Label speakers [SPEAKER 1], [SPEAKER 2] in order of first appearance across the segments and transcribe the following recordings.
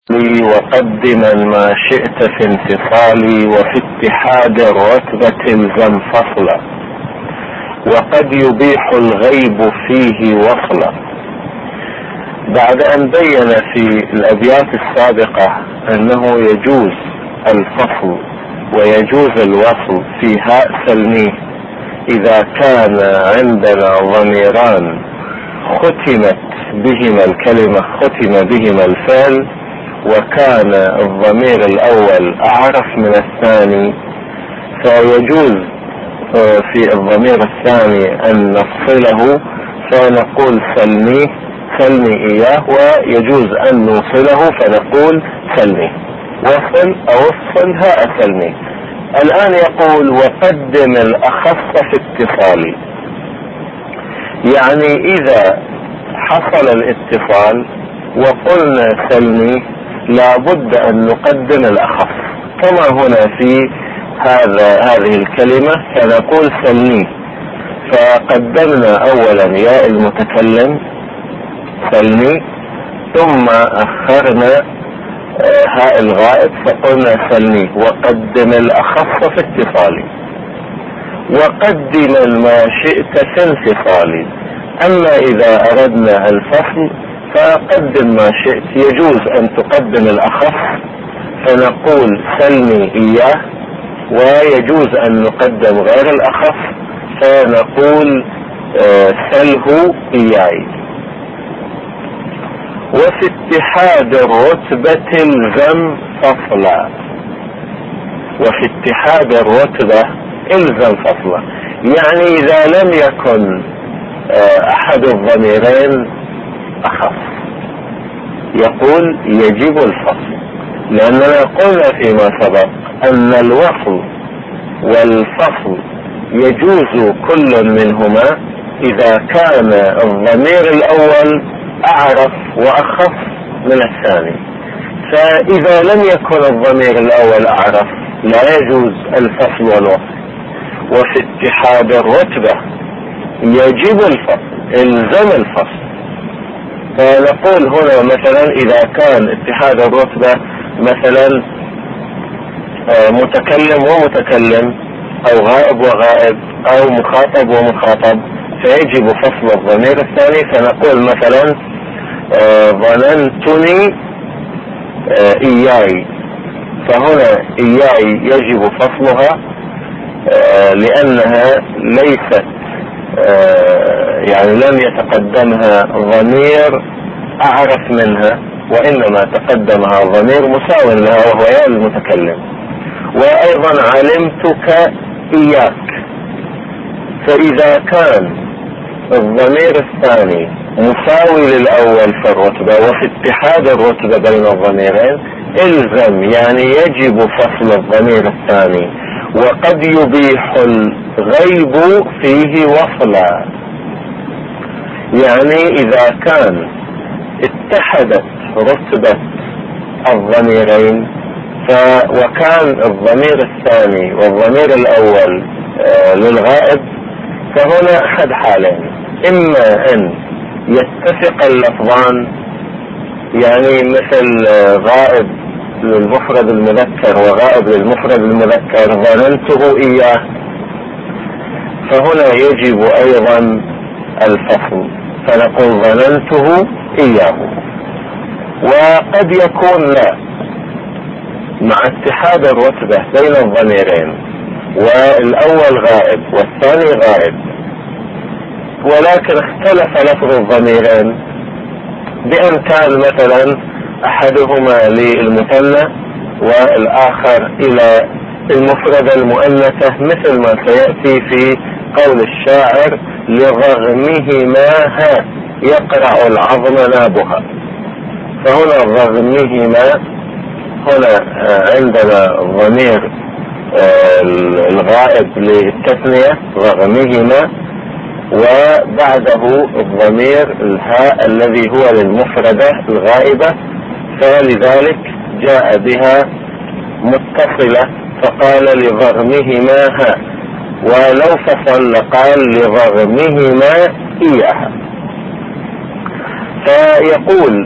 [SPEAKER 1] وقدما ما شئت في انفصالي، وفي اتحاد الرتبة الزم فصلا، وقد يبيح الغيب فيه وصلا. بعد ان بين في الابيات السابقة انه يجوز الفصل ويجوز الوصل في هاء سلميه اذا كان عندنا ضميران ختمت بهما الكلمة، ختم بهما الفعل، وكان الضمير الاول اعرف من الثاني، فيجوز في الضمير الثاني ان نفصله فنقول سلمي اياه، ويجوز ان نوصله فنقول سلمي، وصل او افصل هاء سلمي. الان يقول وقدم الاخص في اتصالي، يعني اذا حصل الاتصال وقلنا سلمي لابد ان نقدم الاخص، كما هنا في هذه الكلمة فنقول سلمي، فقدمنا اولا ياء المتكلم سلمي، ثم اخرنا هاء الغائب فقلنا سلمي، وقدم الاخص في اتصالي، وقدم ما شئت في انفصالي. اما اذا اردنا الفصل فقدم ما شئت، يجوز ان تقدم الاخص فنقول سلمي اياه، ويجوز ان نقدم غير الاخص فنقول سله اياي. وفي اتحاد الرتبة الزم فصلا، وفي اتحاد الرتبة الزم فصلا، يعني اذا لم يكن احد الضميرين اخص يقول يجب الفصل، لاننا قلنا فيما سبق ان الوصل والفصل يجوز كل منهما اذا كان الضمير الاول اعرف واخف من الثاني، فاذا لم يكن الضمير الاول اعرف لا يجوز الفصل والوصل. وفي اتحاد الرتبة يجب الفصل، الزم الفصل، فنقول هنا مثلا اذا كان اتحاد الرتبة مثلا متكلم ومتكلم او غائب وغائب او مخاطب ومخاطب، فيجب فصل الضمير الثاني، فنقول مثلا ظننتني اياي، فهنا اياي يجب فصلها لانها ليست يعني لم يتقدمها ضمير اعرف منها، وانما تقدمها ضمير مساو لها وهو ياء المتكلم. وايضا علمتك اياك، فاذا كان الضمير الثاني مساوي للاول في الرتبة وفي اتحاد الرتبة بين الضميرين الزم، يعني يجب فصل الضمير الثاني، وقد يبيح الغيب فيه وصلا، يعني اذا كان اتحدت رتبة الضميرين وكان الضمير الثاني والضمير الاول للغائب، فهنا احد حالين، اما ان يتفق اللفظان، يعني مثل غائب للمفرد المذكر وغائب للمفرد المذكر ظننته اياه، فهنا يجب ايضا الفصل فنقول ظننته اياه. وقد يكون لا، مع اتحاد الرتبة بين الضميرين والاول غائب والثاني غائب، ولكن اختلف لفظ الضميرين بان كان مثلا احدهما للمثنى والاخر الى المفردة المؤنثة، مثل ما سيأتي في قول الشاعر لرغمهما يقرع العظم نابها، فهنا رغمهما هنا عندنا ضمير الغائب للتثنية رغمهما، وبعده الضمير الهاء الذي هو للمفردة الغائبة، فلذلك جاء بها متصلة فقال لرغمهما ولو فصل قال لرغمهما إياها. فيقول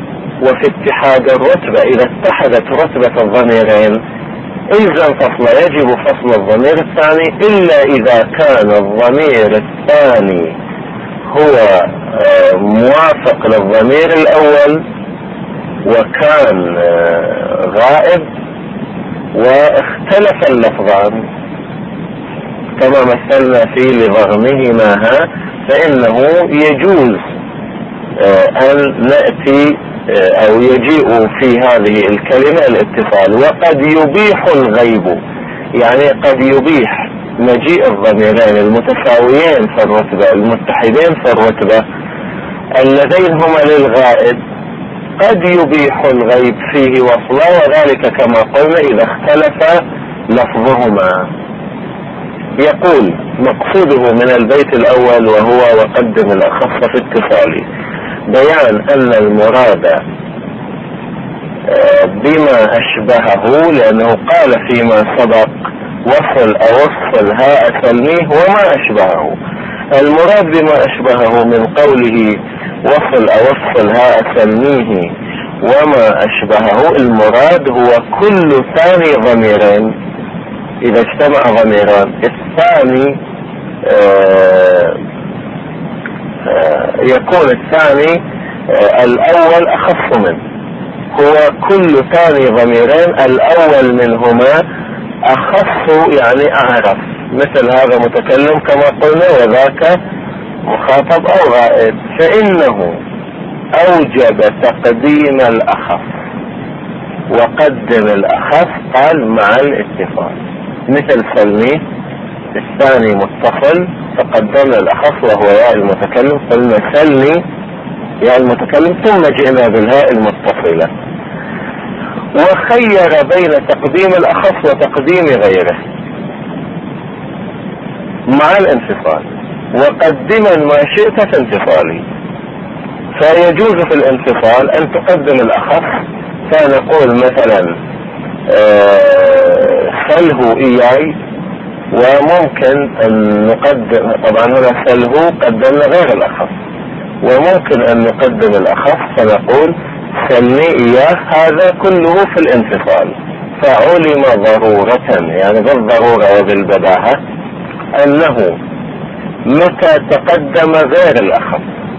[SPEAKER 1] وفي اتحاد الرتبة إذا اتحدت رتبة الضميرين إلزم فصل، يجب فصل الضمير الثاني إلا إذا كان الضمير الثاني هو موافق للضمير الأول وكان غائب واختلف اللفظان كما مثلنا فيه لضغمهما، فإنه يجوز أن نأتي أو يجيء في هذه الكلمة الاتصال. وقد يبيح الغيب، يعني قد يبيح مجيء الضميرين المتساويين في الرتبة المتحدين في الرتبة اللذين هما للغائب، قد يبيح الغيب فيه وصلا، وذلك كما قلنا إذا اختلف لفظهما. يقول مقصوده من البيت الأول وهو وقدم الأخص في اتصالي بيان أن المراد بما أشبهه، لأنه قال فيما سبق وصل أوصل هاء سلميه وما أشبهه. المراد بما أشبهه من قوله وصل أوصل هاء سلميه وما أشبهه، المراد هو كل ثاني ضميرين إذا اجتمع ضميران، الثاني يكون الثاني الأول أخص منه، هو كل ثاني ضميرين الأول منهما أخص يعني أعرف، مثل هذا متكلم كما قلنا وذاك مخاطب أو غائب، فإنه أوجب تقديم الأخف وقدم الأخف قال مع الاتصال، مثل سلميه الثاني متصل فقدمنا الأخف وهو ياء المتكلم، قلنا سلمي ياء المتكلم ثم جئنا بالهاء المتصلة. وخير بين تقديم الأخف وتقديم غيره مع الانفصال، وقدما ما شئت في انفصالي، فيجوز في الانفصال أن تقدم الأخف، فنقول مثلا سله إياي، وممكن أن نقدم، طبعا هنا سله قدمنا غير الأخف، وممكن أن نقدم الأخف فنقول سلني إياه، هذا كله في الانفصال. فعلم ضرورة يعني بالضرورة وبالبداهة أنه متى تقدم غير الأخف،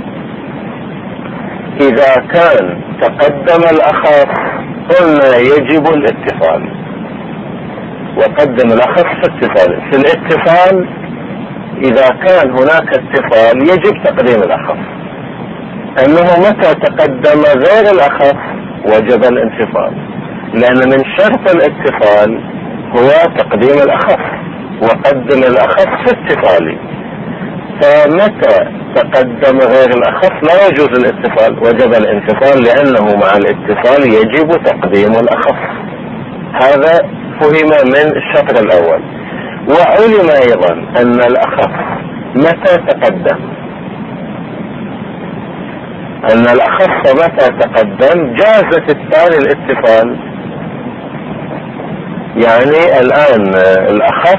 [SPEAKER 1] إذا كان تقدم الأخف قلنا يجب الاتصال وقدم الأخف في اتصال. في الاتصال إذا كان هناك اتصال يجب تقديم الأخف، أنه متى تقدم غير الأخف وجب الانفصال، لأن من شرط الاتصال هو تقديم الأخف وقدم الأخف في اتصالي، فمتى تقدم غير الأخف لا يجوز الاتصال وجب الانفصال، لأنه مع الاتصال يجب تقديم الأخف. هذا فهم من الشطر الأول. وعلم أيضا أن الأخف متى تقدم، أن الأخف متى تقدم جازت الثاني الاتصال. يعني الآن الأخف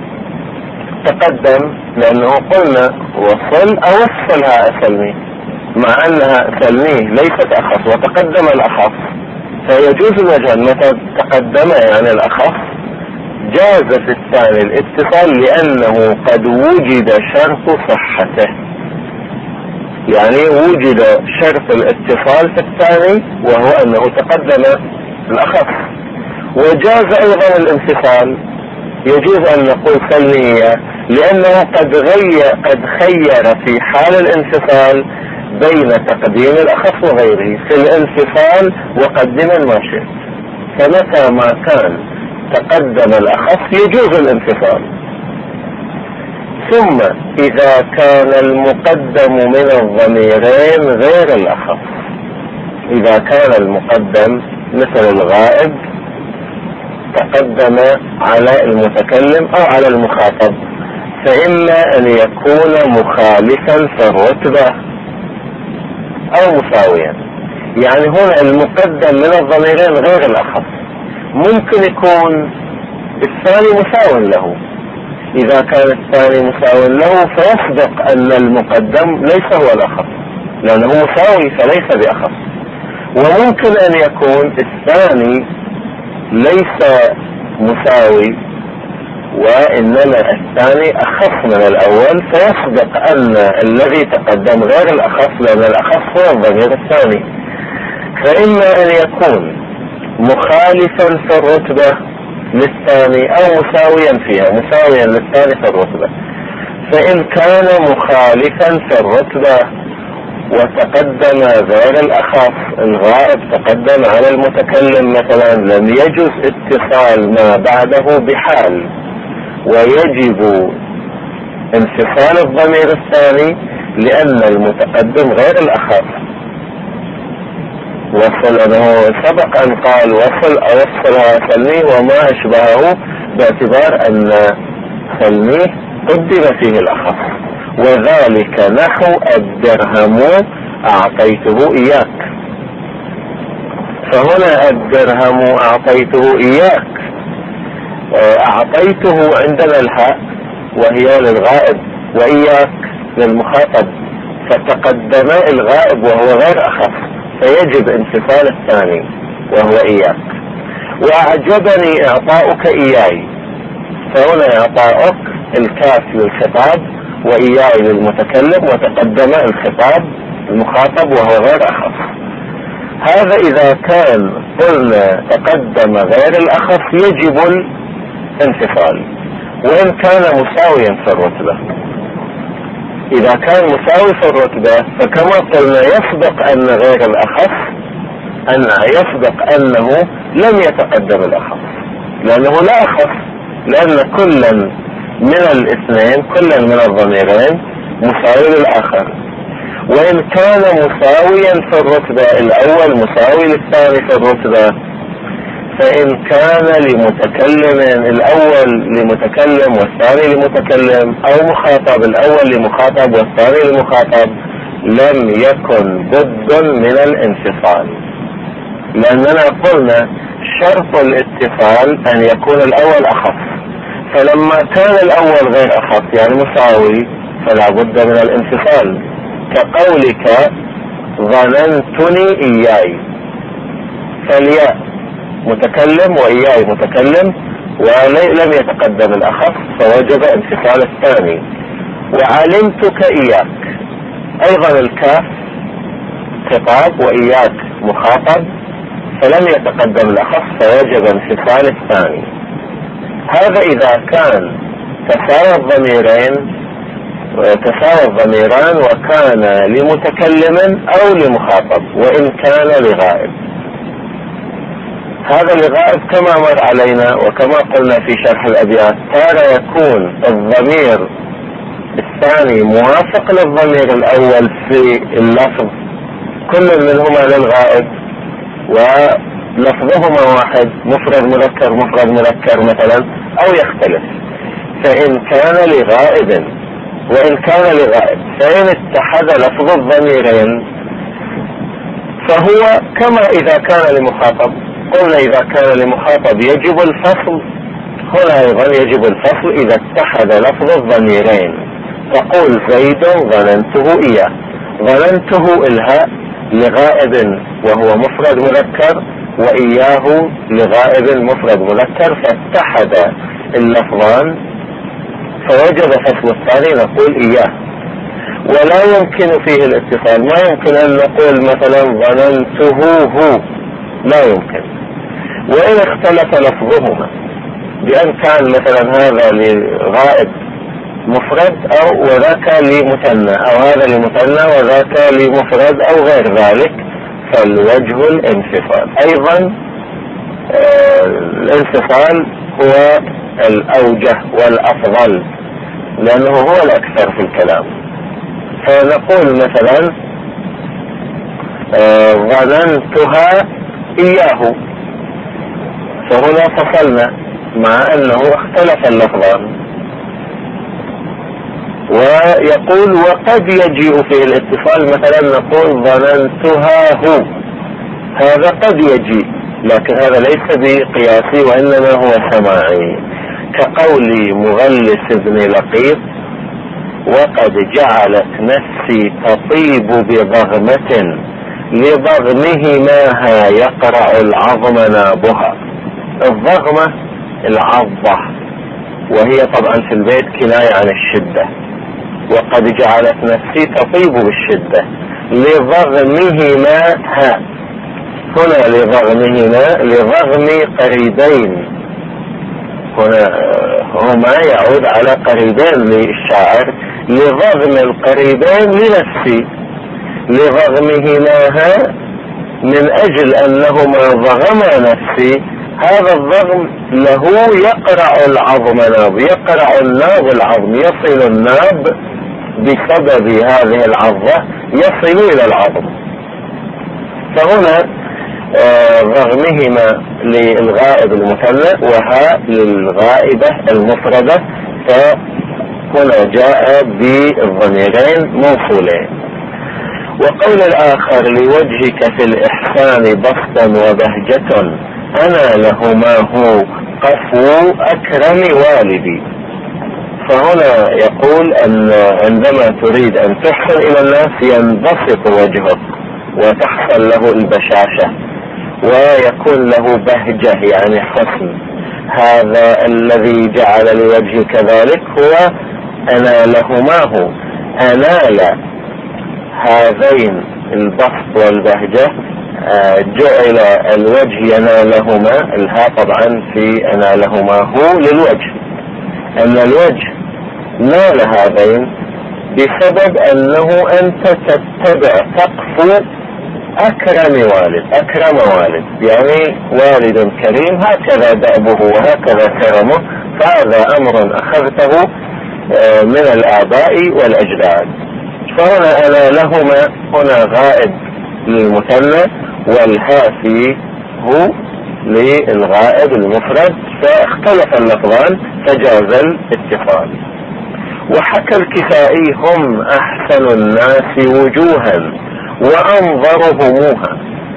[SPEAKER 1] تقدم لأنه قلنا وصل أوصلها أسلمي، مع أنها أسلمي ليست أخف وتقدم الأخف، فيجوز الوجه متى تقدم يعني الأخف جاز في الثاني الاتصال، لأنه قد وجد شرط صحته، يعني وجد شرط الاتصال في الثاني وهو أنه تقدم الأخف. وجاز أيضا الانفصال، يجوز أن نقول سلمية، لأنه قد خير في حال الانفصال بين تقديم الأخف وغيره، في الانفصال وقدما ما شئت، فمتى ما كان تقدم الأخف يجوز الانفصال. ثم إذا كان المقدم من الضميرين غير الأخف، إذا كان المقدم مثل الغائب تقدم على المتكلم أو على المخاطب، فإما أن يكون مخالفا في الرتبة أو مساويا. يعني هنا المقدم من الضميرين غير الأخف، ممكن يكون الثاني مساو له، إذا كان الثاني مساو له فيصدق أن المقدم ليس هو الأخف، لأنه مساوي فليس بأخف. وممكن ان يكون الثاني ليس مساوي وانما الثاني اخف من الاول، فيصدق ان الذي تقدم غير الاخف لان الاخف هو الضمير الثاني. فاما ان يكون مخالفا في الرتبة للثاني او مساويا فيها، مساويا للثاني في الرتبة. فان كان مخالفا في الرتبة وتقدم غير الاخف، الغائب تقدم على المتكلم مثلا، لم يجوز اتصال ما بعده بحال، ويجب انفصال الضمير الثاني لان المتقدم غير الاخف. وصل، انه سبق ان قال وصل اوصلها سلميه وما اشبهه، باعتبار ان سلميه قدم فيه الاخف، وذلك نحو الدرهم اعطيته اياك. فهنا الدرهم اعطيته اياك، اعطيته عندنا الهاء وهي للغائب واياك للمخاطب، فتقدم الغائب وهو غير اخف، فيجب انفصال الثاني وهو اياك. واعجبني اعطاؤك اياي، فهنا اعطاؤك الكاف للخطاب واياي للمتكلم، وتقدم الخطاب المخاطب وهو غير اخف. هذا اذا كان قلنا تقدم غير الاخف يجب الانفصال، وان كان مساويا في الرتبة. اذا كان مساوي في الرتبة فكما قلنا يصدق ان غير الاخف، ان يصدق انه لم يتقدم الاخف لانه لا اخف، لان كلا من الاثنين، كلا من الضميرين مساوي للاخر. وان كان مساويا في الرتبة، الاول مساوي للثاني في الرتبة، فان كان لمتكلم الاول لمتكلم والثاني لمتكلم، او مخاطب الاول لمخاطب والثاني لمخاطب، لم يكن بد من الانفصال، لاننا قلنا شرط الاتصال ان يكون الاول اخف، فلما كان الاول غير اخف يعني مساوي فلا بد من الانفصال. كقولك ظننتني اياي، فالياء متكلم واياي متكلم ولم يتقدم الاخف فوجب انفصال الثاني. وعلمتك اياك، ايضا الكاف خطاب واياك مخاطب فلم يتقدم الاخف فوجب انفصال الثاني. هذا اذا كان تساوى الضميران وكان لمتكلم او لمخاطب، وان كان لغائب. هذا لغائب كما مر علينا وكما قلنا في شرح الابيات، تارة يكون الضمير الثاني موافق للضمير الاول في اللفظ، كل منهما للغائب ولفظهما واحد، مفرد مذكر مثلا، او يختلف. فان كان لغائب وان كان لغائب، فان اتحد لفظ الضميرين فهو كما اذا كان لمخاطب. قلنا اذا كان لمخاطب يجب الفصل، هنا ايضا يجب الفصل اذا اتحد لفظ الضميرين. تقول زيد ظننته اياه، ظننته الهاء لغائب وهو مفرد مذكر، واياه لغائب مفرد مذكر، فاتحد اللفظان فوجب فصل الثاني، نقول اياه. ولا يمكن فيه الاتصال، ما يمكن ان نقول مثلا ظننته هو، لا يمكن. وإن اختلف لفظهما بأن كان مثلا هذا لغائب مفرد أو وذاك لمثنى، أو هذا لمثنى وذاك لمفرد أو غير ذلك، فالوجه الانفصال. أيضا الانفصال هو الأوجه والأفضل لأنه هو الأكثر في الكلام. فنقول مثلا ظننتها إياه، فهنا فصلنا مع أنه اختلف اللفظان. ويقول وقد يجيء فيه الاتصال، مثلا نقول ظننتها هو، هذا قد يجيء لكن هذا ليس بقياسي وإنما هو سماعي، كقول مغلس بن لقيط وقد جعلت نفسي تطيب بضغمة لضغمهما يقرع العظم نابها. الضغمة العضة، وهي طبعا في البيت كناية عن الشدة، وقد جعلت نفسي تطيب بالشدة. لضغمهما هنا لضغمهما لضغم قريبين، هنا هما يعود على قريبين للشاعر، لضغم القريبين لنفسي. لضغمهما من أجل أنهما ضغما نفسي، هذا الضغم له يقرع العظم ناب، يقرع الناب العظم، يصل الناب بسبب هذه العضة يصل إلى العظم. فهنا ضغمهما للغائب المثنى وها للغائبة المفردة، فهنا جاء بالضميرين موصولين. وقول الآخر لوجهك في الإحسان بسطا وبهجة أنا لهما هو قفو أكرم والدي. فهنا يقول أن عندما تريد أن تحسن إلى الناس ينبسط وجهك وتحصل له البشاشة ويكون له بهجة يعني حسن. هذا الذي جعل لوجهك ذلك هو أنا لهما هو، أنال هذين البسط والبهجة، جعل الوجه ينالهما، الها طبعا في أنالهما هو للوجه، أن الوجه نال هذين بسبب أنه أنت تتبع تقفو أكرم والد. أكرم والد يعني والد كريم، هكذا دأبه وهكذا كرمه، فهذا أمر أخذته من الآباء والأجداد. فهنا أنا لهما هنا غائب للمثنى، والهافي هو للغائب المفرد، فاختلف اللفظان فجاز الاتصال. وحكى الكسائي هم أحسن الناس وجوها وأنظرهموها.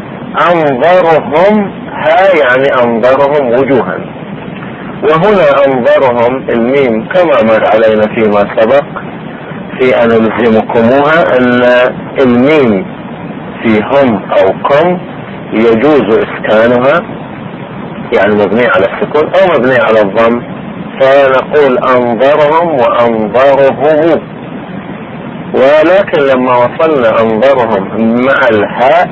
[SPEAKER 1] أنظرهم يعني أنظرهم وجوها، وهنا أنظرهم الميم كما مر علينا فيما سبق في أن نلزمكموها، أن الميم في هم أو كم يجوز إسكانها يعني مبني على السكون أو مبني على الضم، فنقول أنظرهم وأنظرهم. ولكن لما وصلنا أنظرهم مع الهاء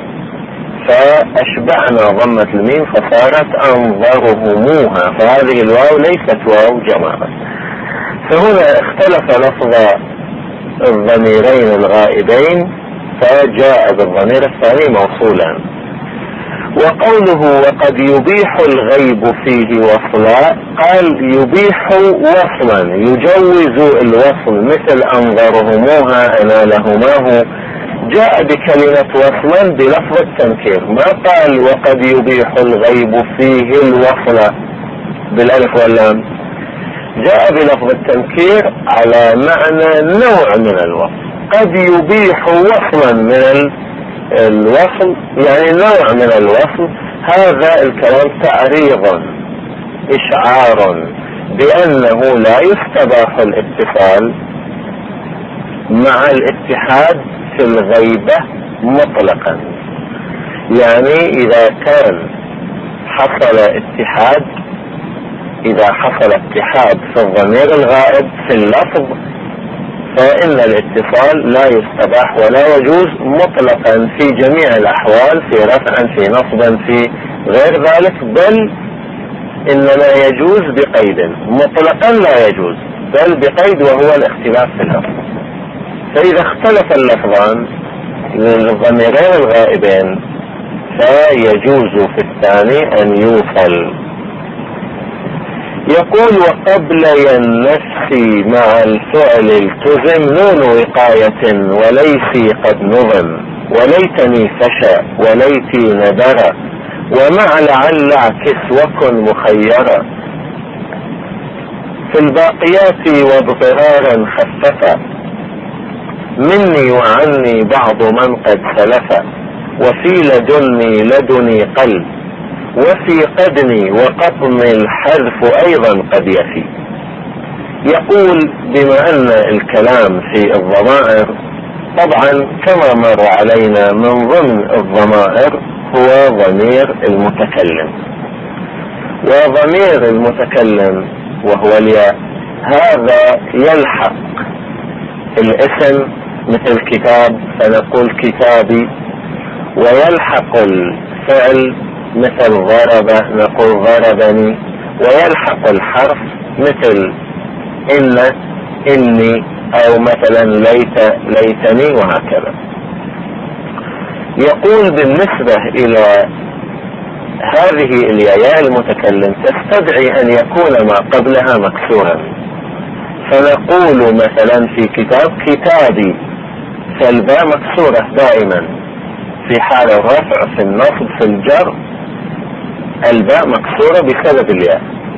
[SPEAKER 1] فأشبعنا ضمة الميم فصارت أنظرهموها، فهذه الواو ليست واو جماعة. فهنا اختلف لفظ الضميرين الغائبين فجاء بالضمير الثاني موصولا. وقوله وقد يبيح الغيب فيه وصلا، قال يبيح وصلا، يجوز الوصل، مثل أنظرهموها أنا لهماه، جاء بكلمة وصلا بلفظ التنكير، ما قال وقد يبيح الغيب فيه الوصل بالألف واللام، جاء بلفظ التنكير على معنى نوع من الوصل. قد يبيح وصلا من الوصل يعني نوع من الوصل، هذا الكلام تعريض إشعار بأنه لا يستباح الاتصال مع الاتحاد في الغيبة مطلقا. يعني إذا كان حصل اتحاد، إذا حصل اتحاد في الضمير الغائب في اللفظ فإن الاتصال لا يستباح ولا يجوز مطلقا في جميع الأحوال، في رفع في نصب في غير ذلك، بل إنما يجوز بقيد، مطلقا لا يجوز بل بقيد وهو الاختلاف في اللفظ. فإذا اختلف اللفظان للضميرين الغائبين فيجوز في الثاني أن يوصل. يقول وقبل النفس مع الفعل التزم نون وقاية وليسي قد نظم، وليتني فشى وليتي ندر، ومع لعل عكس وكن مخيرا. في الباقيات واضطرارا خففا مني وعني بعض من قد سلف، وفي لدني قلب، وفي قدني وقطن الحذف أيضا قد يفي. يقول بما أن الكلام في الضمائر طبعا كما مر علينا من ضمن الضمائر هو ضمير المتكلم، وضمير المتكلم وهو الياء هذا يلحق الاسم مثل كتاب فنقول كتابي، ويلحق الفعل مثل ضرب نقول ضربني، ويلحق الحرف مثل إن إني أو مثلا ليت ليتني وهكذا. يقول بالنسبة إلى هذه الياء المتكلم تستدعي أن يكون ما قبلها مكسورا، فنقول مثلا في كتاب كتابي، فالباء مكسورة دائما في حال الرفع في النصب في الجر، الباء مكسورة بسبب الياء،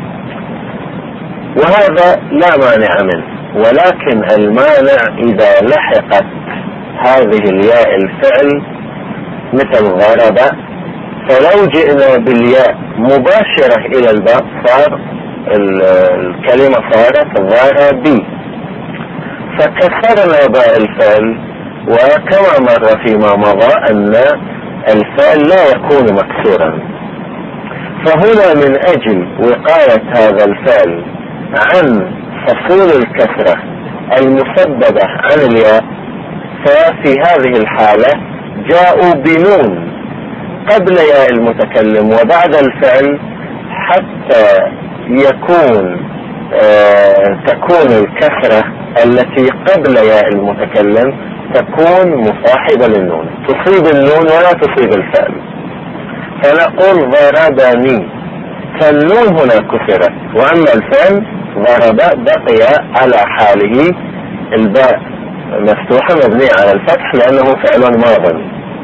[SPEAKER 1] وهذا لا مانع منه. ولكن المانع إذا لحقت هذه الياء الفعل مثل ضرب، فلو جئنا بالياء مباشرة إلى الباء صار الكلمة صارت ضربي، فكسرنا باء الفعل، وكما مر فيما مضى أن الفعل لا يكون مكسورا. فهنا من أجل وقاية هذا الفعل عن فصول الكسرة المسببة عن الياء، ففي هذه الحالة جاءوا بنون قبل ياء المتكلم وبعد الفعل حتى تكون الكسرة التي قبل ياء المتكلم تكون مصاحبة للنون، تصيب النون ولا تصيب الفعل. فنقول ضربني، فالنون هنا كسرت، وأما الفعل ضرب بقي على حاله، الباء مفتوحة مبنية على الفتح لأنه فعل ماض.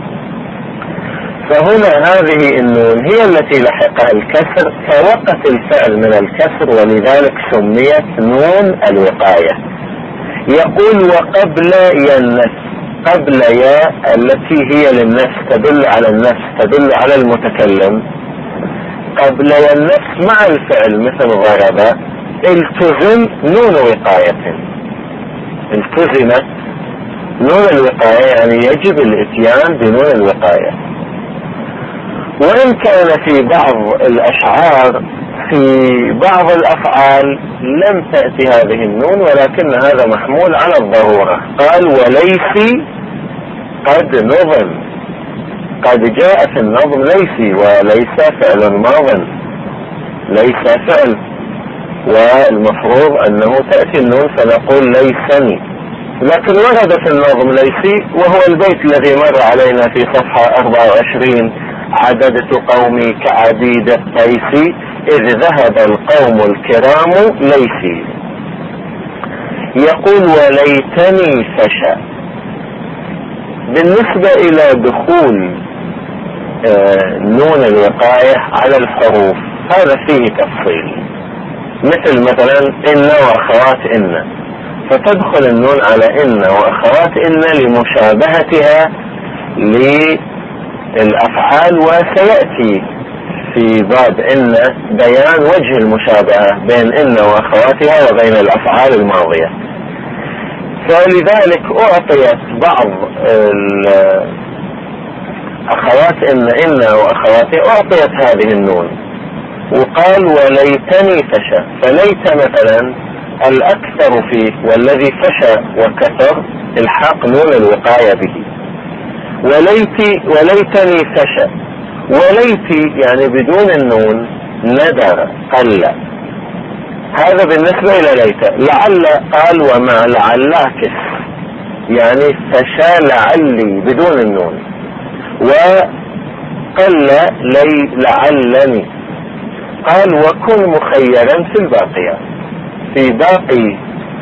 [SPEAKER 1] فهنا هذه النون هي التي لحقها الكسر، فوقت الفعل من الكسر، ولذلك سميت نون الوقاية. يقول وقبل ينس، قبل ياء التي هي للنفس تدل على النفس تدل على المتكلم، قبل ينس مع الفعل مثل ضرب التزم نون وقاية، التزمت نون الوقاية يعني يجب الاتيان بنون الوقاية. وإن كان في بعض الأشعار في بعض الأفعال لم تأتي هذه النون، ولكن هذا محمول على الضرورة. قال وليسي قد نظم، قد جاء في النظم ليسي، وليس فعل ماض، ليس فعل، والمفروض أنه تأتي النون فنقول ليسني، لكن ورد في النظم ليسي، وهو البيت الذي مر علينا في صفحة 24 عددت قومي كعديد الطيس إذ ذهب القوم الكرام ليسي. يقول وليتني فشى. بالنسبة إلى دخول نون الوقاية على الحروف هذا فيه تفصيل، مثلا إن وأخوات إن، فتدخل النون على إن وأخوات إن لمشابهتها للأفعال، وسيأتي في باب إن بيان وجه المشابهة بين إن وأخواتها وبين الأفعال الماضية. فلذلك أعطيت بعض أخوات إن وأخواتها أعطيت هذه النون، وقال وليتني فشى، فليت مثلا الأكثر فيه والذي فشى وكثر الحاق نون الوقاية به. وليتني فشى، وليتي يعني بدون النون ندر قل، هذا بالنسبة إلى ليت. لعل قال ومع لعل عكس، يعني فشى لعلي بدون النون، وقل لعلني. قال وكن مخيرا في الباقيات، في باقي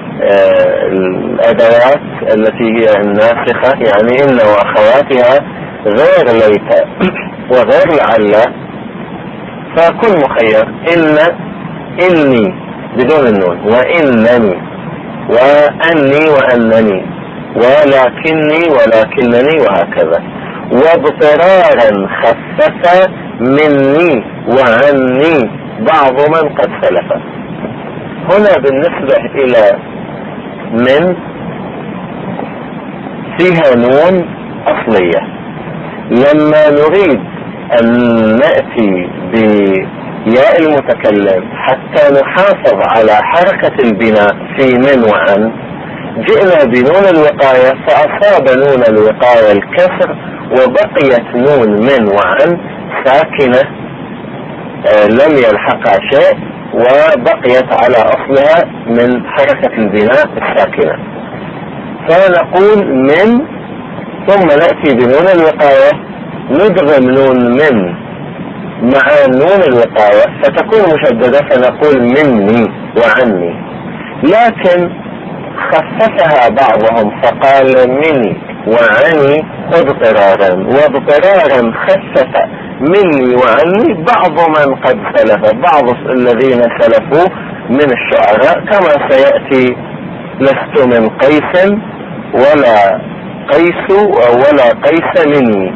[SPEAKER 1] الأدوات التي هي الناسخة يعني إن وأخواتها غير ليت وغير لعل، فكن مخير إني بدون النون، وإنني وأني وأنني ولكنني وهكذا. واضطرارا خفف مني وعني بعض من قد سلف. هنا بالنسبة إلى من فيها نون أصلية. لما نريد أن نأتي بياء المتكلم حتى نحافظ على حركة البناء في من وعن، جئنا بنون الوقاية فأصاب نون الوقاية الكسر، وبقيت نون من وعن ساكنة لم يلحقها شيء، وبقيت على أصلها من حركة البناء الساكنة. فنقول من، ثم نأتي بنون الوقاية ندغم نون من مع نون الوقاية فتكون مشددة، فنقول مني وعني. لكن خففها بعضهم فقال مني وعني اضطرارا، واضطرارا خفف مني وعني بعض من قد سلف، بعض الذين سلفوا من الشعراء، كما سيأتي لست من قيس ولا قيس ولا قيس مني.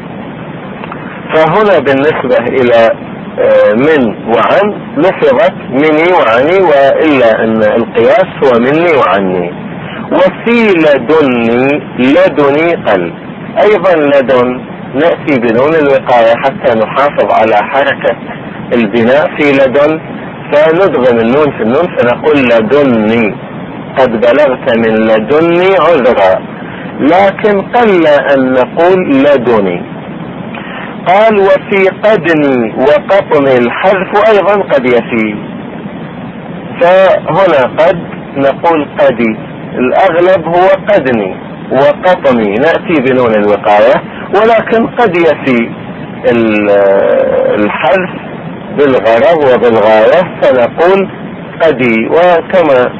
[SPEAKER 1] فهنا بالنسبة إلى من وعن لفظت مني وعني، وإلا أن القياس هو مني وعني. وفي لدني قل، أيضا لدن نأتي بدون الوقاية حتى نحافظ على حركة البناء في لدن، فندغم النون في النون فنقول لدني، قد بلغت من لدني عذرا. لكن قل أن نقول لدني. قال وفي قدني وقطني الحذف أيضا قد يفي. فهنا قد نقول قدي، الأغلب هو قدني وقطني نأتي بنون الوقاية، ولكن قد يفي الحذف بالغرض وبالغاية فنقول قدي. وكما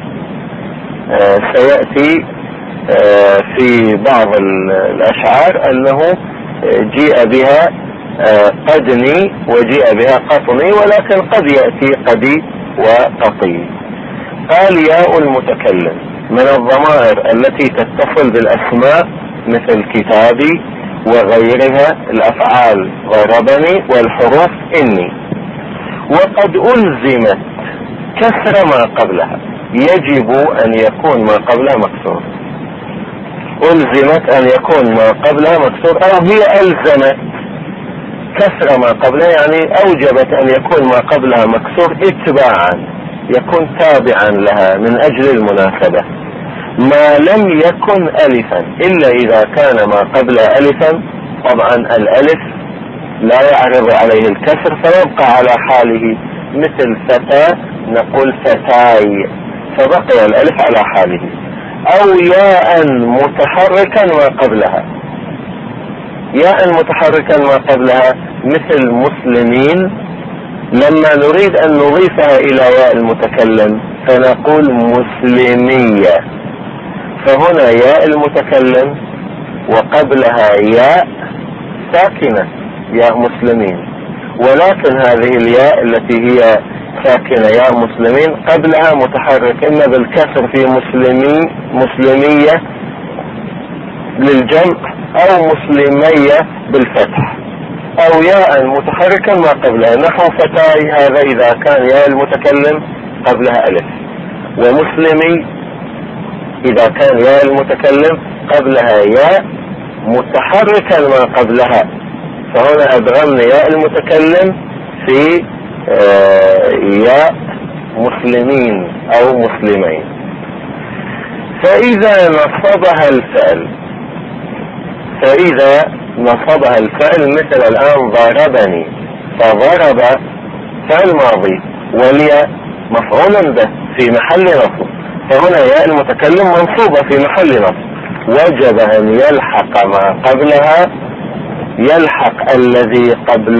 [SPEAKER 1] سيأتي في بعض الأشعار أنه جيء بها قدني وجيء بها قطني، ولكن قد يأتي قدي وقطي. قال ياء المتكلم من الضمائر التي تتصل بالأسماء مثل كتابي وغيرها، الأفعال ضربني والحروف إني. وقد ألزمت كسر ما قبلها، يجب أن يكون ما قبلها مكسور. ألزمت أن يكون ما قبلها مكسور، أو هي ألزمت كسر ما قبلها، يعني أوجبت أن يكون ما قبلها مكسور اتباعا، يكون تابعا لها من أجل المناسبة. ما لم يكن ألفا، إلا إذا كان ما قبلها ألفا طبعا الألف لا يعرض عليه الكسر فيبقى على حاله، مثل فتاة نقول فتاي فبقي الألف على حاله. أو ياء متحركا ما قبلها، ياء متحركا ما قبلها مثل مسلمين، لما نريد أن نضيفها إلى ياء المتكلم فنقول مسلمية. فهنا ياء المتكلم وقبلها ياء ساكنة ياء مسلمين، ولكن هذه الياء التي هي ساكنة ياء مسلمين قبلها متحرك، إما بالكسر في مسلمية للجمع، أو مسلمية بالفتح، أو ياء متحركا ما قبلها نحو فتاي، هذا إذا كان ياء المتكلم قبلها ألف، ومسلمي إذا كان ياء المتكلم قبلها ياء متحركا ما قبلها، فهنا أدغمنا ياء المتكلم في ياء مسلمين أو مسلمين. فإذا نصبها الفعل مثل الآن ضربني، فضرب فعل ماضي والياء مفعول به في محل نصب، فهنا ياء المتكلم منصوبة في محل نصب، وجب أن يلحق ما قبلها، يلحق الذي قبل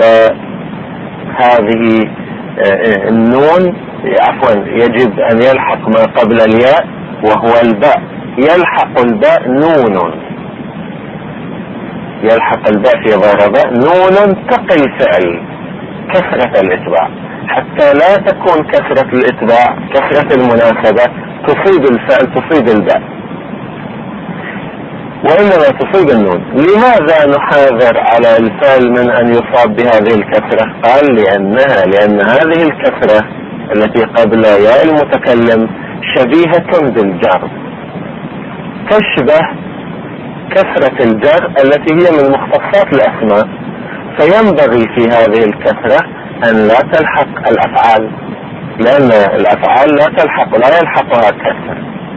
[SPEAKER 1] هذه النون، عفوا يجب أن يلحق ما قبل الياء وهو الباء، يلحق الباء نون، يلحق الباء في ضرب نون تقي الفعل كسرة الاتباع، حتى لا تكون كسرة الاتباع كسرة المناسبة تصيب الفعل تصيب الباء، وإنما تصيب النون. لماذا نحاذر على الفعل من أن يصاب بهذه الكسرة؟ قال لأن هذه الكسرة التي قبل ياء المتكلم شبيهة بالجر، تشبه كسرة الجر التي هي من مختصات الأسماء، فينبغي في هذه الكسرة أن لا تلحق الأفعال، لأن الأفعال لا يلحقها كسر.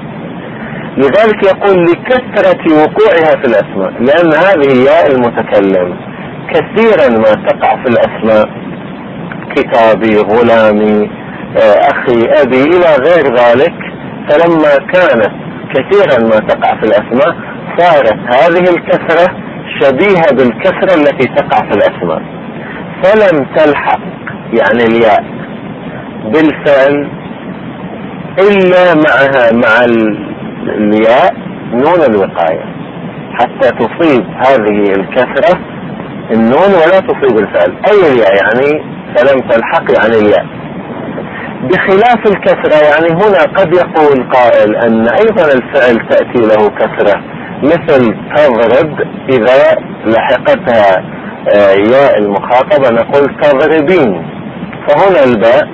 [SPEAKER 1] لذلك يقول لكثرة وقوعها في الأسماء، لأن هذه ياء المتكلم كثيرا ما تقع في الأسماء، كتابي، غلامي، أخي، أبي، إلى غير ذلك. فلما كانت كثيرا ما تقع في الأسماء صارت هذه الكسرة شبيهة بالكسرة التي تقع في الأسماء، فلم تلحق يعني الياء بالفعل إلا مع الياء نون الوقاية، حتى تصيب هذه الكسرة النون ولا تصيب الفعل. أي الياء يعني فلم تلحق يعني الياء، بخلاف الكسرة. يعني هنا قد يقول قائل أن أيضا الفعل تأتي له كسرة، مثل تضرب إذا لحقتها ياء المخاطبة نقول تضربين، فهنا الباء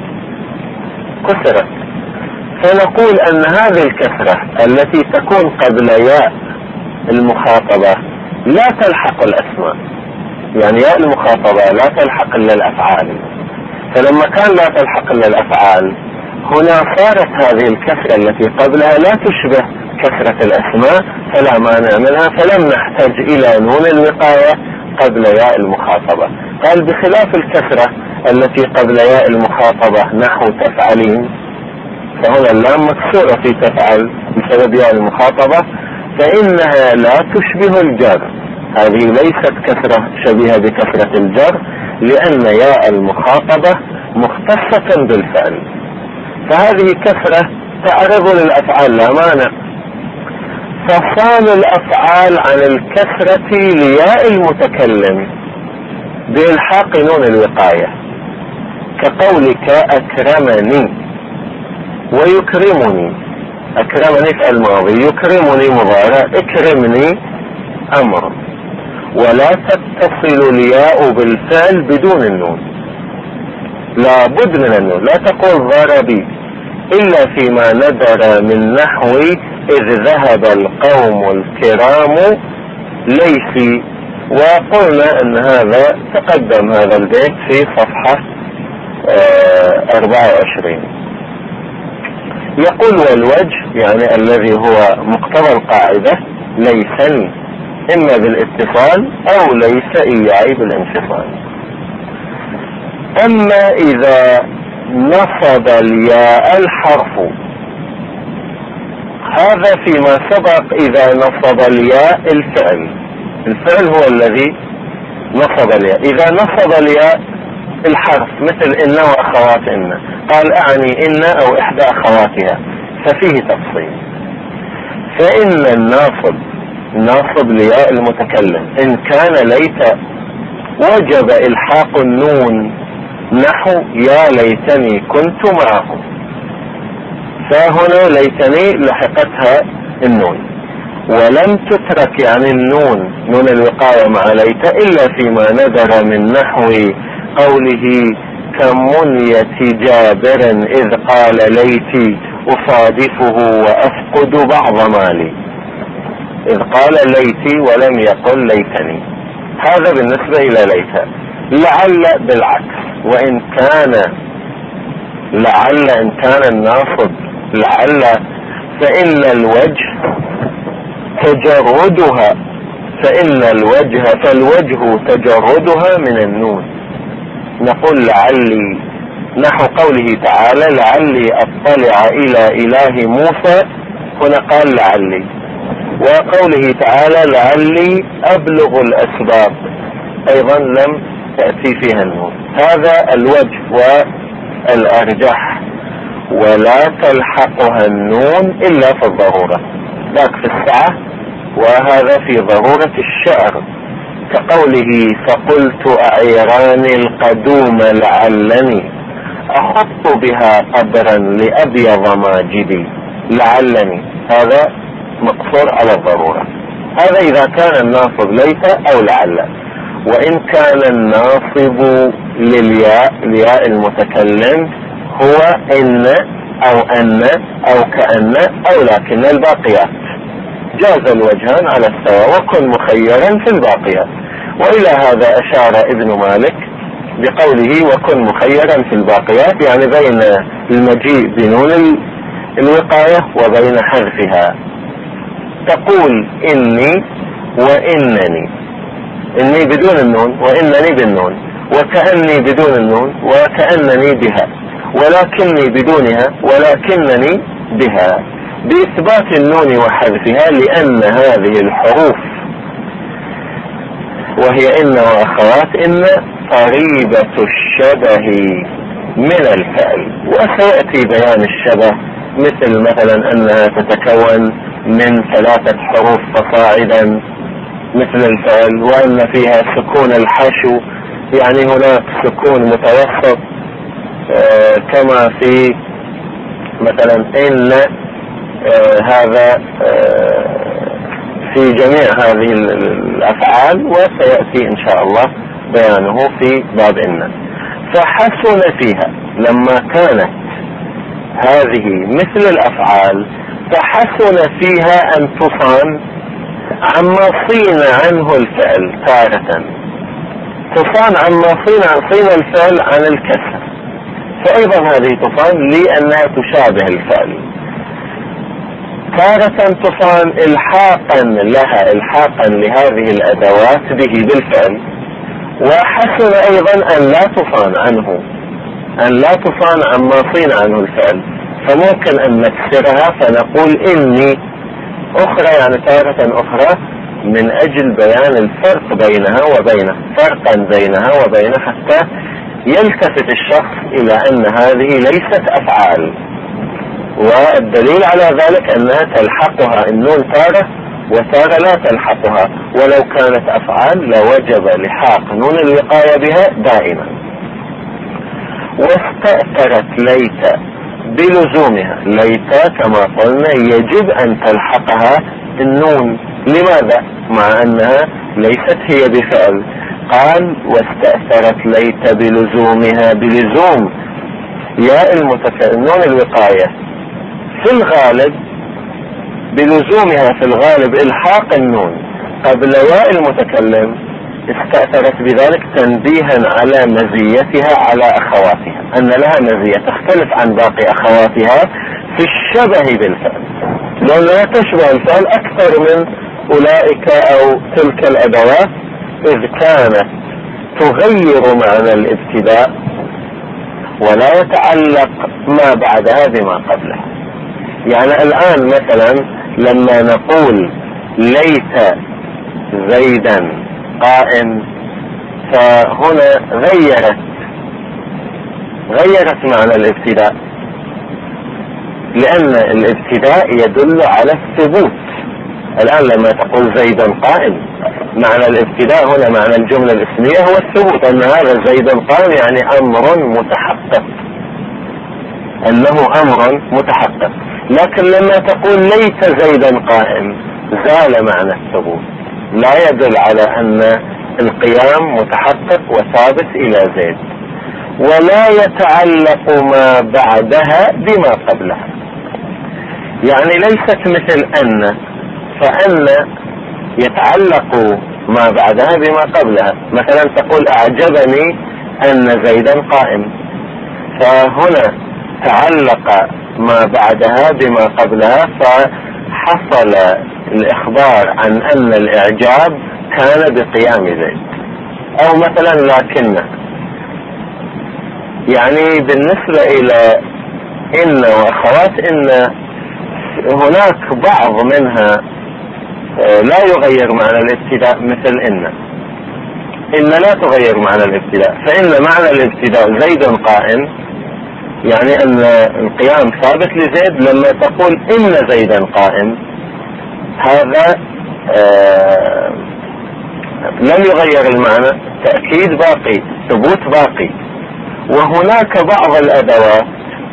[SPEAKER 1] كسرت، فنقول أن هذه الكسرة التي تكون قبل ياء المخاطبة لا تلحق الأسماء، يعني ياء المخاطبة لا تلحق إلا الأفعال. فلما كان لا تلحق إلا الأفعال، هنا صارت هذه الكسرة التي قبلها لا تشبه كسرة الأسماء، فلا مانع منها، فلم نحتاج إلى نون الوقاية قبل ياء المخاطبة. قال بخلاف الكسرة التي قبل ياء المخاطبة نحو تفعلين، فهنا اللام مكسورة في تفعل بسبب ياء المخاطبة، فإنها لا تشبه الجر. هذه ليست كسرة شبيهة بكسرة الجر، لأن ياء المخاطبة مختصة بالفعل، فهذه كسرة تعرض للأفعال لا مانع. فصال الأفعال عن الكسرة لياء المتكلم بإلحاق نون الوقاية، كقولك أكرمني ويكرمني. أكرمني فعل ماضي، يكرمني مضارع، اكرمني أمر. ولا تتصل الياء بالفعل بدون النون، لا بد من النون. لا تقول ضربي إلا فيما ندر من نحو إذ ذهب القوم الكرام ليسي. وقلنا أن هذا تقدم هذا البيت في صفحة 24. يقول والوجه يعني الذي هو مقتضى القاعدة ليسني، إما بالاتصال أو ليس إياي بالانفصال. أما إذا نصب الياء الحرف، هذا فيما سبق. إذا نصب الياء الفعل هو الذي نصب الياء. إذا نصب الياء الحرف مثل إن وأخوات إن، قال أعني إن أو إحدى أخواتها، ففيه تفصيل. فإن الناصب لياء المتكلم إن كان ليت وجب إلحاق النون، نحو يا ليتني كنت معهم، فهنا ليتني لحقتها النون، ولم تترك يعني النون نون الوقاية مع ليت إلا فيما ندر من نحو قوله كمنية جابر إذ قال ليتي أصادفه وأفقد بعض مالي، إذ قال ليتي ولم يقل ليتني. هذا بالنسبة إلى ليت. لعل بالعكس، وإن كان لعل إن كان الناصب لعل فإن الوجه تجردها، فالوجه تجردها من النون. نقول لعلي نحو قوله تعالى لعلي أطلع إلى إله موسى، هنا قال لعلي. وقوله تعالى لعلي أبلغ الأسباب، أيضا لم تأتي فيها النون. هذا الوجه والأرجح، ولا تلحقها النون إلا في الضرورة، ذاك في السعة، وهذا في ضرورة الشعر، كقوله فقلت أعيران القدوم لعلني أخط بها قبرا لأبيض ماجدي، لعلني. هذا مقصور على الضرورة. هذا إذا كان الناصب ليت أو لعل. وإن كان الناصب لياء المتكلم هو إن أو أن أو كأن أو لكن الباقيات، جاز الوجهان على السواء وكن مخيرا في الباقيات. وإلى هذا أشار ابن مالك بقوله وكن مخيرا في الباقيات، يعني بين المجيء بنون الوقاية وبين حذفها. تقول إني وإنني، إني بدون النون وإنني بالنون، وكأني بدون النون وكأنني بها، ولكني بدونها ولكنني بها، بإثبات النون وحذفها، لأن هذه الحروف وهي إن وأخوات إن قريبة الشبه من الفعل. وسيأتي بيان الشبه، مثلا أنها تتكون من 3 حروف فصاعدا مثل الفعل، وأن فيها سكون الحشو، يعني هناك سكون متوسط كما في مثلا إن هذا في جميع هذه الأفعال، وسيأتي إن شاء الله بيانه في باب إن. فحسن فيها لما كانت هذه مثل الأفعال، فحسن فيها أن تصان عما صين عنه الفعل، تارة تصان عما صين الفعل عن الكسر، فأيضا هذه تصان لأنها تشابه الفعل. تارة تصان إلحاقا لها، إلحاقا لهذه الأدوات به بالفعل. وحسن أيضا أن لا تصان عنه، أن لا تصان عما صين عنه الفعل، فممكن أن نكسرها فنقول إني أخرى، يعني تارة أخرى، من أجل بيان الفرق بينها وبينه، فرقا بينها وبينه، حتى يلتفت الشخص إلى أن هذه ليست أفعال. والدليل على ذلك أنها تلحقها النون تارة وتارة لا تلحقها، ولو كانت أفعال لوجب لحاق نون الوقاية بها دائما. واستأثرت ليت بلزومها، ليت كما قلنا يجب أن تلحقها النون. لماذا؟ مع أنها ليست هي بفعل. قال واستأثرت ليت بلزومها، بلزوم ياء نون الوقاية في الغالب، بلزومها في الغالب إلحاق النون قبل ياء المتكلم، استأثرت بذلك تنبيها على مزيتها على أخواتها، أن لها مزية تختلف عن باقي أخواتها في الشبه بالفعل، لأنها تشبه الفعل أكثر من أولئك أو تلك الأدوات، إذ كانت تغير معنى الابتداء ولا يتعلق ما بعدها بما قبلها. يعني الآن مثلا لما نقول ليت زيدا قائم، فهنا غيرت معنى الابتداء، لأن الابتداء يدل على الثبوت. الآن لما تقول زيدا قائم، معنى الابتداء هنا معنى الجملة الاسمية هو الثبوت، أن هذا زيدا قائم يعني أمر متحقق، أنه أمر متحقق. لكن لما تقول ليت زيدا قائم زال معنى الثبوت، لا يدل على أن القيام متحقق وثابت إلى زيد، ولا يتعلق ما بعدها بما قبلها. يعني ليست مثل أن، فأن يتعلق ما بعدها بما قبلها. مثلا تقول أعجبني أن زيدا قائم، فهنا تعلق ما بعدها بما قبلها، فحصل الإخبار عن أن الإعجاب كان بقيام زيد. أو مثلا لكن، يعني بالنسبة إلى إن وأخوات إن هناك بعض منها لا يغير معنى الابتداء، مثل إن لا تغير معنى الابتداء، فإن معنى الابتداء زيد قائم، يعني أن القيام ثابت لزيد. لما تقول إن زيدا قائم، هذا لم يغير المعنى، تأكيد باقي، ثبوت باقي. وهناك بعض الأدوات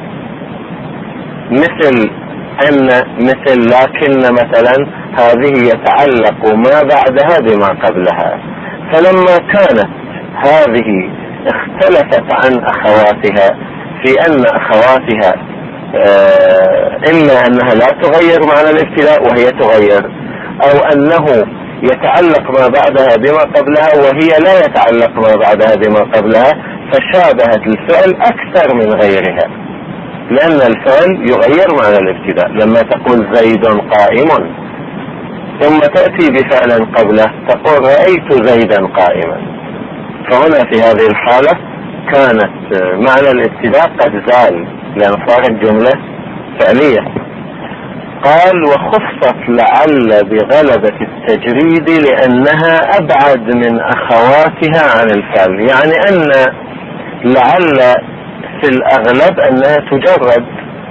[SPEAKER 1] مثل أن، مثل لكن مثلا، هذه يتعلق ما بعدها بما قبلها. فلما كانت هذه اختلفت عن أخواتها في أن أخواتها إما أنها لا تغير معنى الابتداء وهي تغير، او انه يتعلق ما بعدها بما قبلها وهي لا يتعلق ما بعدها بما قبلها، فشابهت الفعل اكثر من غيرها، لان الفعل يغير معنى الابتداء. لما تقول زيد قائم ثم تأتي بفعل قبله تقول رأيت زيدا قائما، فهنا في هذه الحالة كانت معنى الابتداء قد زال لأن صارت جملة فعلية. قال وخصت لعل بغلبة التجريد لأنها أبعد من أخواتها عن الفعل، يعني أن لعل في الأغلب أنها تجرد،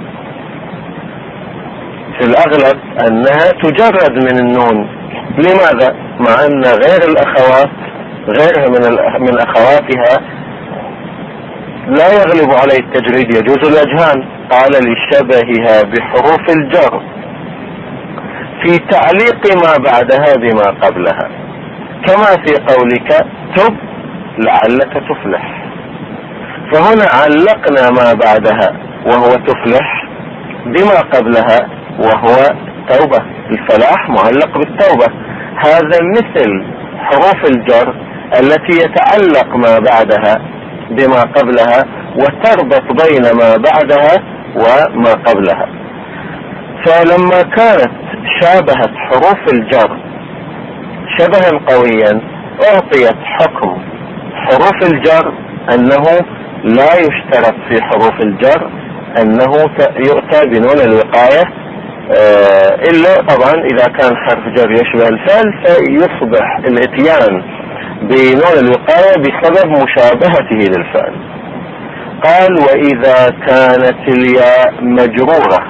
[SPEAKER 1] في الأغلب أنها تجرد من النون. لماذا؟ مع أن غير الأخوات غيرها من أخواتها لا يغلب عليه التجريد، يجوز الوجهان. قال لشبهها بحروف الجر في تعليق ما بعدها بما قبلها، كما في قولك تب لعلك تفلح. فهنا علقنا ما بعدها وهو تفلح بما قبلها وهو توبة، الفلاح معلق بالتوبة. هذا مثل حروف الجر التي يتعلق ما بعدها بما قبلها وتربط بين ما بعدها وما قبلها. فلما كانت شابهت حروف الجر شبها قويا اعطيت حكم حروف الجر انه لا يشترط في حروف الجر انه يؤتى بنون الوقاية، الا طبعا اذا كان حرف جر يشبه الفعل فيصبح الاتيان بنون الوقاية بسبب مشابهته للفعل. قال واذا كانت الياء مجرورة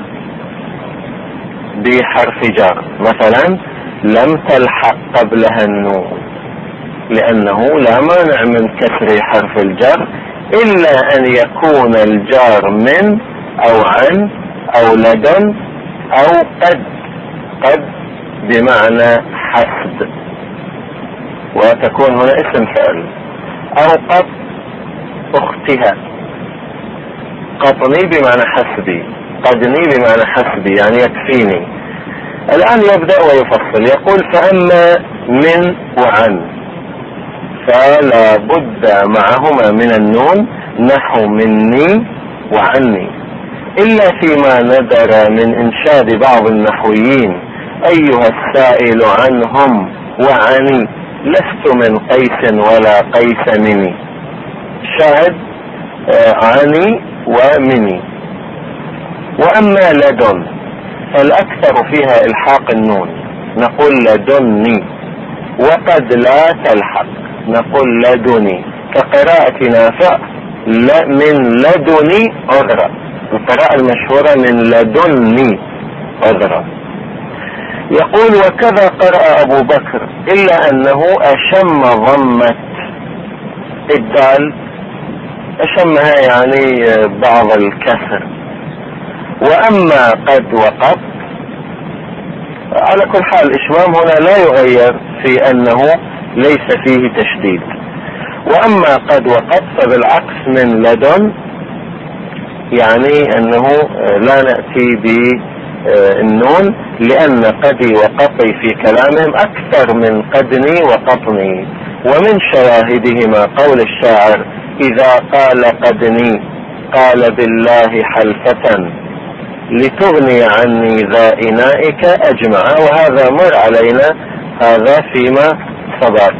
[SPEAKER 1] بحرف جر مثلا لم تلحق قبلها النون، لانه لا مانع من كسر حرف الجر الا ان يكون الجار من او عن او لدن او قد بمعنى حسب وتكون هنا اسم فعل، او قط اختها. قطني بمعنى حسبي، قدني بمعنى حسبي يعني يكفيني. الان يبدأ ويفصل يقول فاما من وعن فلا بد معهما من النون نحو مني وعني، إلا فيما ندر من إنشاد بعض النحويين أيها السائل عنهم وعني لست من قيس ولا قيس مني. شاهد عني ومني. وأما لدن فالأكثر فيها إلحاق النون نقول لدني، وقد لا تلحق نقول لدني، كقراءة نافع من لدني عذرا، القراءة المشهورة من لدني عذرا. يقول وكذا قرأ أبو بكر إلا أنه أشم ضمة الدال، أشمها يعني بعض الكسر. وأما قد وقد على كل حال إشمام هنا لا يغير في أنه ليس فيه تشديد. وأما قد وقد فبالعكس من لدن، يعني أنه لا نأتي بالنون لأن قدي وقطي في كلامهم أكثر من قدني وقطني. ومن شواهدهما قول الشاعر إذا قال قدني قال بالله حلفة لتغني عني ذا إنائك أجمع، وهذا مر علينا هذا فيما سبق.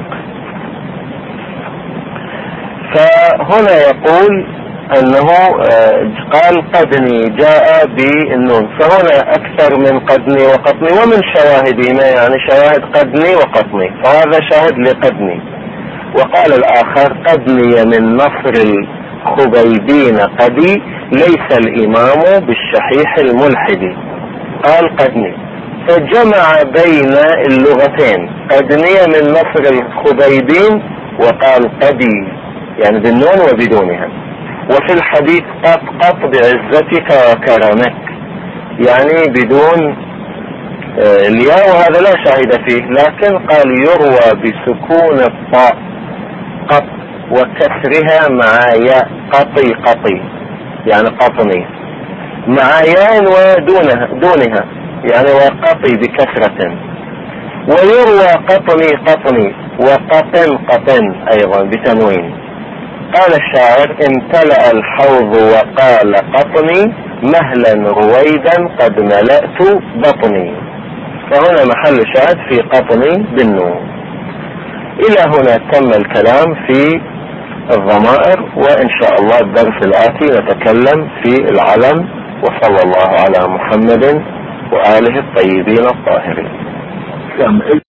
[SPEAKER 1] فهنا يقول أنه قال قدني جاء بالنون، فهنا أكثر من قدني وقطني. ومن شواهدهما يعني شواهد قدني وقطني، فهذا شاهد لقدني. وقال الآخر قدني من نصر الخبيبين قدي ليس الإمام بالشحيح الملحد. قال قدني فجمع بين اللغتين، قدني من نصر الخبيبين وقال قدي يعني بالنون وبدونها. وفي الحديث قط بعزتك وكرمك يعني بدون الياء، وهذا لا شاهد فيه، لكن قال يروى بسكون الطاء قط وكسرها مع ياء قطي يعني قطني مع ياء ودونها يعني وقطي بكسرة. ويروى قطني قطني وقطن قطن أيضا بتنوين. قال الشاعر امتلأ الحوض وقال قطني مهلا رويدا قد ملأت بطني. فهنا محل شاهد في قطني بالنون. إلى هنا تم الكلام في الضمائر، وإن شاء الله الدرس الآتي نتكلم في العلم. وصلى الله على محمد وآله الطيبين الطاهرين.